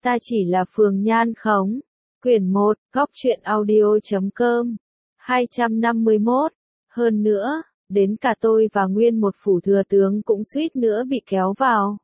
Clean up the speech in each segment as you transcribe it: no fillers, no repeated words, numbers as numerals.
Ta chỉ là Phường Nhan Khống. Quyển 1, góc truyện audio.com 251. Hơn nữa, đến cả tôi và nguyên một phủ thừa tướng cũng suýt nữa bị kéo vào.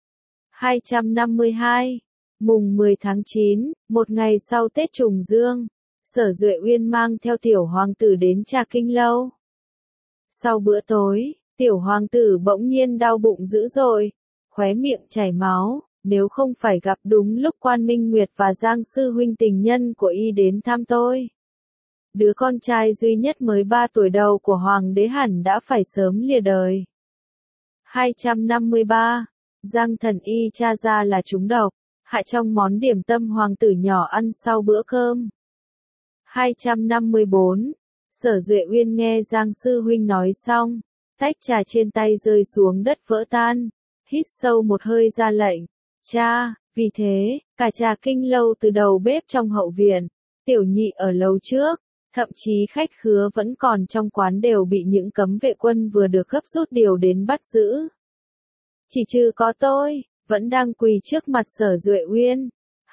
252. Mùng 10 tháng 9, một ngày sau Tết Trùng Dương, Sở Duệ Uyên mang theo tiểu hoàng tử đến Trà Kinh Lâu. Sau bữa tối, tiểu hoàng tử bỗng nhiên đau bụng dữ dội, khóe miệng chảy máu, nếu không phải gặp đúng lúc Quan Minh Nguyệt và Giang sư huynh tình nhân của y đến thăm tôi. Đứa con trai duy nhất mới 3 tuổi đầu của hoàng đế hẳn đã phải sớm lìa đời. 253. Giang thần y tra ra là trúng độc, hại trong món điểm tâm hoàng tử nhỏ ăn sau bữa cơm. 254. Sở Duệ Uyên nghe Giang sư huynh nói xong, tách trà trên tay rơi xuống đất vỡ tan, hít sâu một hơi ra lệnh. Cha, vì thế, cả Trà Kinh Lâu từ đầu bếp trong hậu viện, tiểu nhị ở lầu trước, thậm chí khách khứa vẫn còn trong quán đều bị những cấm vệ quân vừa được gấp rút điều đến bắt giữ. Chỉ trừ có tôi, vẫn đang quỳ trước mặt Sở Duệ Uyên.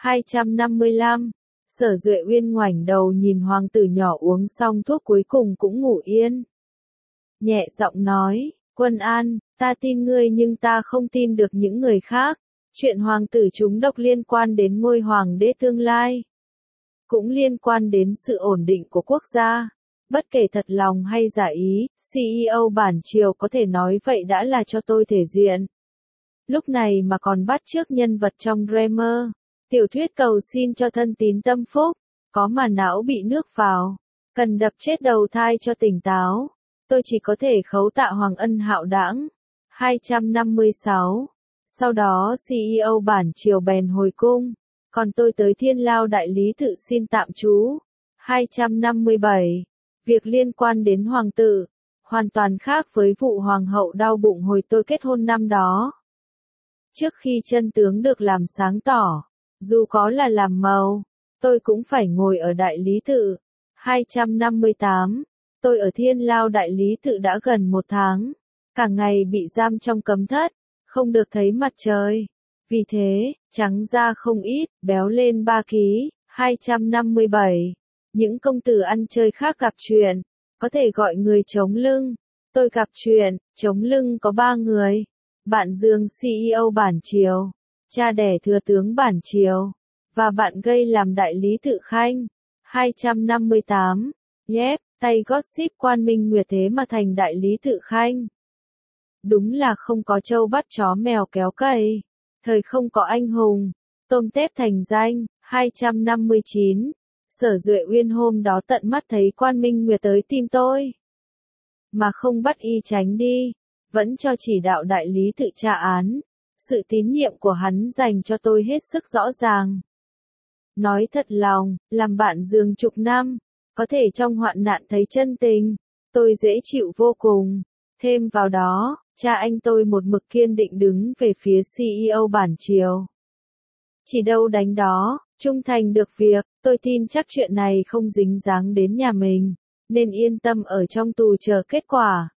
255. Sở Duệ Uyên ngoảnh đầu nhìn hoàng tử nhỏ uống xong thuốc cuối cùng cũng ngủ yên. Nhẹ giọng nói, Quân An, ta tin ngươi nhưng ta không tin được những người khác. Chuyện hoàng tử trúng độc liên quan đến ngôi hoàng đế tương lai. Cũng liên quan đến sự ổn định của quốc gia. Bất kể thật lòng hay giả ý, CEO bản triều có thể nói vậy đã là cho tôi thể diện. Lúc này mà còn bắt chước nhân vật trong Dreamer, tiểu thuyết cầu xin cho thân tín tâm phúc, có mà não bị nước vào, cần đập chết đầu thai cho tỉnh táo. Tôi chỉ có thể khấu tạ Hoàng Ân hạo đãng. 256. Sau đó CEO bản triều bèn hồi cung, còn tôi tới Thiên Lao đại lý tự xin tạm trú. 257. Việc liên quan đến hoàng tử, hoàn toàn khác với vụ hoàng hậu đau bụng hồi tôi kết hôn năm đó. Trước khi chân tướng được làm sáng tỏ, dù có là làm màu, tôi cũng phải ngồi ở đại lý tự. 258. Tôi ở Thiên Lao đại lý tự đã gần 1 tháng, cả ngày bị giam trong cấm thất, không được thấy mặt trời. Vì thế, trắng da không ít, béo lên 3 ký. 257. Những công tử ăn chơi khác gặp chuyện, có thể gọi người chống lưng. Tôi gặp chuyện, chống lưng có 3 người. Bạn Dương CEO bản triều, cha đẻ thừa tướng bản triều, và bạn gây làm đại lý tự khanh. 258. Yep, tay gossip Quan Minh Nguyệt thế mà thành đại lý tự khanh. Đúng là không có trâu bắt chó mèo kéo cày. Thời không có anh hùng, tôm tép thành danh. 259. Sở Duệ Uyên hôm đó tận mắt thấy Quan Minh Nguyệt tới tìm tôi, mà không bắt y tránh đi, vẫn cho chỉ đạo đại lý tự tra án. Sự tín nhiệm của hắn dành cho tôi hết sức rõ ràng. Nói thật lòng, làm bạn Dương chục năm, có thể trong hoạn nạn thấy chân tình, tôi dễ chịu vô cùng. Thêm vào đó, cha anh tôi một mực kiên định đứng về phía CEO bản triều. Chỉ đâu đánh đó, trung thành được việc, tôi tin chắc chuyện này không dính dáng đến nhà mình, nên yên tâm ở trong tù chờ kết quả.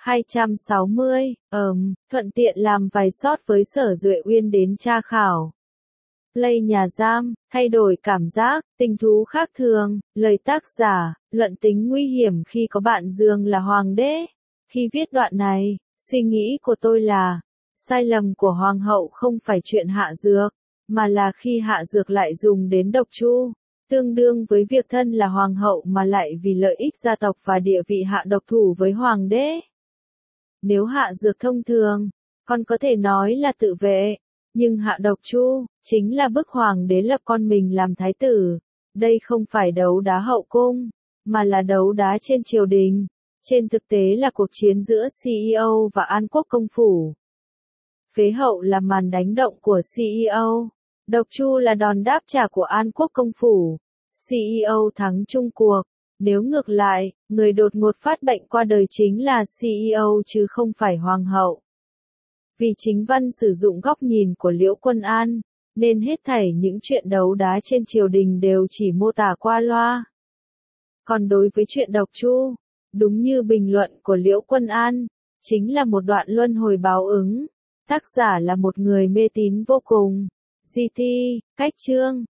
260. Thuận tiện làm vài shot với Sở Duệ Uyên đến tra khảo. Play nhà giam, thay đổi cảm giác, tình thú khác thường, lời tác giả, luận tính nguy hiểm khi có bạn Dương là hoàng đế. Khi viết đoạn này, suy nghĩ của tôi là, sai lầm của hoàng hậu không phải chuyện hạ dược, mà là khi hạ dược lại dùng đến độc chu, tương đương với việc thân là hoàng hậu mà lại vì lợi ích gia tộc và địa vị hạ độc thủ với hoàng đế. Nếu hạ dược thông thường, còn có thể nói là tự vệ, nhưng hạ độc chu, chính là bức hoàng đế lập con mình làm thái tử. Đây không phải đấu đá hậu cung, mà là đấu đá trên triều đình. Trên thực tế là cuộc chiến giữa CEO và An Quốc công phủ. Phế hậu là màn đánh động của CEO. Độc chu là đòn đáp trả của An Quốc công phủ. CEO thắng chung cuộc. Nếu ngược lại, người đột ngột phát bệnh qua đời chính là CEO chứ không phải hoàng hậu. Vì chính văn sử dụng góc nhìn của Liễu Quân An, nên hết thảy những chuyện đấu đá trên triều đình đều chỉ mô tả qua loa. Còn đối với chuyện độc chu, đúng như bình luận của Liễu Quân An, chính là một đoạn luân hồi báo ứng. Tác giả là một người mê tín vô cùng. GT, cách chương.